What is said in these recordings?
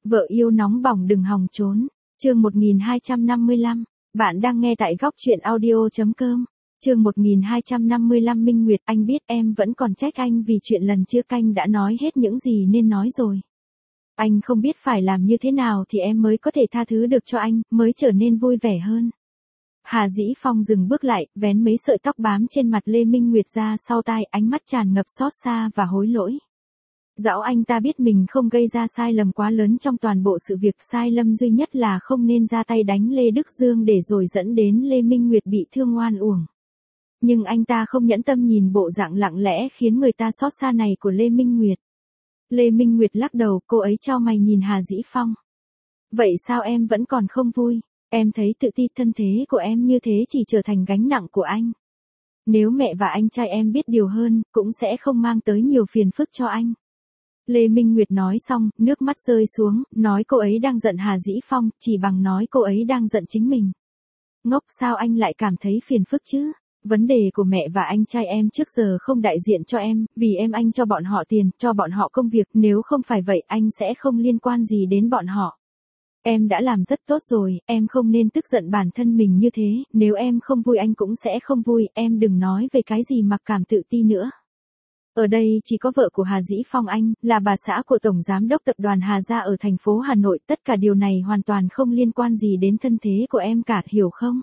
Vợ yêu nóng bỏng đừng hòng trốn. Chương 1255. Bạn đang nghe tại góc truyện audio.com. Chương 1255 Minh Nguyệt, anh biết em vẫn còn trách anh vì chuyện lần chưa canh đã nói hết những gì nên nói rồi. Anh không biết phải làm như thế nào thì em mới có thể tha thứ được cho anh, mới trở nên vui vẻ hơn. Hà Dĩ Phong dừng bước lại, vén mấy sợi tóc bám trên mặt Lê Minh Nguyệt ra sau tai, ánh mắt tràn ngập xót xa và hối lỗi. Dẫu anh ta biết mình không gây ra sai lầm quá lớn trong toàn bộ sự việc, sai lầm duy nhất là không nên ra tay đánh Lê Đức Dương để rồi dẫn đến Lê Minh Nguyệt bị thương oan uổng. Nhưng anh ta không nhẫn tâm nhìn bộ dạng lặng lẽ khiến người ta xót xa này của Lê Minh Nguyệt. Lê Minh Nguyệt lắc đầu, cô ấy chau mày nhìn Hà Dĩ Phong. Vậy sao em vẫn còn không vui? Em thấy tự ti thân thế của em như thế chỉ trở thành gánh nặng của anh. Nếu mẹ và anh trai em biết điều hơn, cũng sẽ không mang tới nhiều phiền phức cho anh. Lê Minh Nguyệt nói xong, nước mắt rơi xuống, nói cô ấy đang giận Hà Dĩ Phong, chỉ bằng nói cô ấy đang giận chính mình. Ngốc, sao anh lại cảm thấy phiền phức chứ? Vấn đề của mẹ và anh trai em trước giờ không đại diện cho em, vì anh cho bọn họ tiền, cho bọn họ công việc, nếu không phải vậy anh sẽ không liên quan gì đến bọn họ. Em đã làm rất tốt rồi, em không nên tức giận bản thân mình như thế, nếu em không vui anh cũng sẽ không vui, em đừng nói về cái gì mặc cảm tự ti nữa. Ở đây chỉ có vợ của Hà Dĩ Phong anh, là bà xã của Tổng Giám đốc Tập đoàn Hà Gia ở thành phố Hà Nội, tất cả điều này hoàn toàn không liên quan gì đến thân thế của em cả, hiểu không?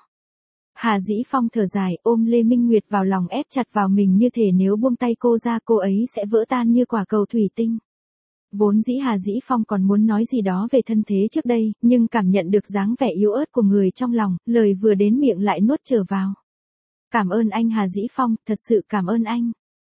Hà Dĩ Phong thở dài, ôm Lê Minh Nguyệt vào lòng ép chặt vào mình như thể nếu buông tay cô ra cô ấy sẽ vỡ tan như quả cầu thủy tinh. Vốn dĩ Hà Dĩ Phong còn muốn nói gì đó về thân thế trước đây, nhưng cảm nhận được dáng vẻ yếu ớt của người trong lòng, lời vừa đến miệng lại nuốt trở vào. Cảm ơn anh Hà Dĩ Phong, thật sự cảm ơn anh.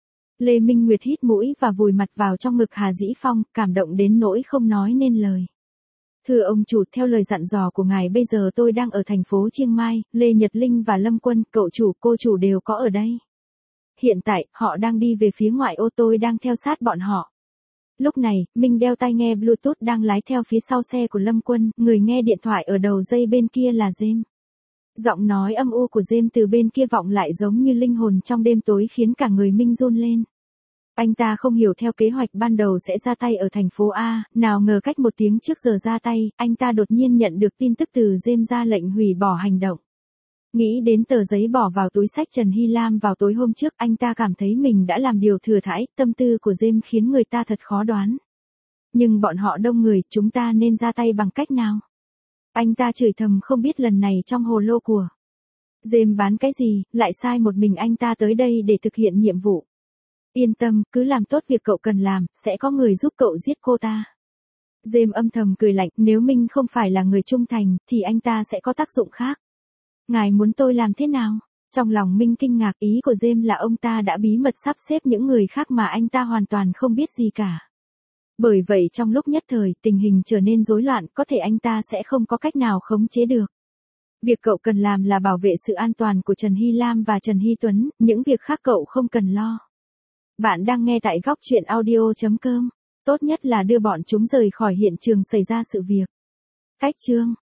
Lê Minh Nguyệt hít mũi và vùi mặt vào trong ngực Hà Dĩ Phong, cảm động đến nỗi không nói nên lời. Thưa ông chủ, theo lời dặn dò của ngài bây giờ tôi đang ở thành phố Chiang Mai, Lê Nhật Linh và Lâm Quân, cậu chủ, cô chủ đều có ở đây. Hiện tại, họ đang đi về phía ngoại ô, tôi đang theo sát bọn họ. Lúc này, Minh đeo tai nghe Bluetooth đang lái theo phía sau xe của Lâm Quân, người nghe điện thoại ở đầu dây bên kia là James. Giọng nói âm u của James từ bên kia vọng lại giống như linh hồn trong đêm tối khiến cả người Minh run lên. Anh ta không hiểu theo kế hoạch ban đầu sẽ ra tay ở thành phố A, nào ngờ cách một tiếng trước giờ ra tay, anh ta đột nhiên nhận được tin tức từ James ra lệnh hủy bỏ hành động. Nghĩ đến tờ giấy bỏ vào túi xách Trần Hy Lam vào tối hôm trước, anh ta cảm thấy mình đã làm điều thừa thãi, tâm tư của James khiến người ta thật khó đoán. Nhưng bọn họ đông người, chúng ta nên ra tay bằng cách nào? Anh ta chửi thầm không biết lần này trong hồ lô của James bán cái gì, lại sai một mình anh ta tới đây để thực hiện nhiệm vụ. Yên tâm, cứ làm tốt việc cậu cần làm, sẽ có người giúp cậu giết cô ta. James âm thầm cười lạnh, nếu Minh không phải là người trung thành, thì anh ta sẽ có tác dụng khác. Ngài muốn tôi làm thế nào? Trong lòng Minh kinh ngạc, ý của James là ông ta đã bí mật sắp xếp những người khác mà anh ta hoàn toàn không biết gì cả. Bởi vậy trong lúc nhất thời, tình hình trở nên rối loạn, có thể anh ta sẽ không có cách nào khống chế được. Việc cậu cần làm là bảo vệ sự an toàn của Trần Hy Lam và Trần Hy Tuấn, những việc khác cậu không cần lo. Bạn đang nghe tại góc truyện audio.com. Tốt nhất là đưa bọn chúng rời khỏi hiện trường xảy ra sự việc. Cách chương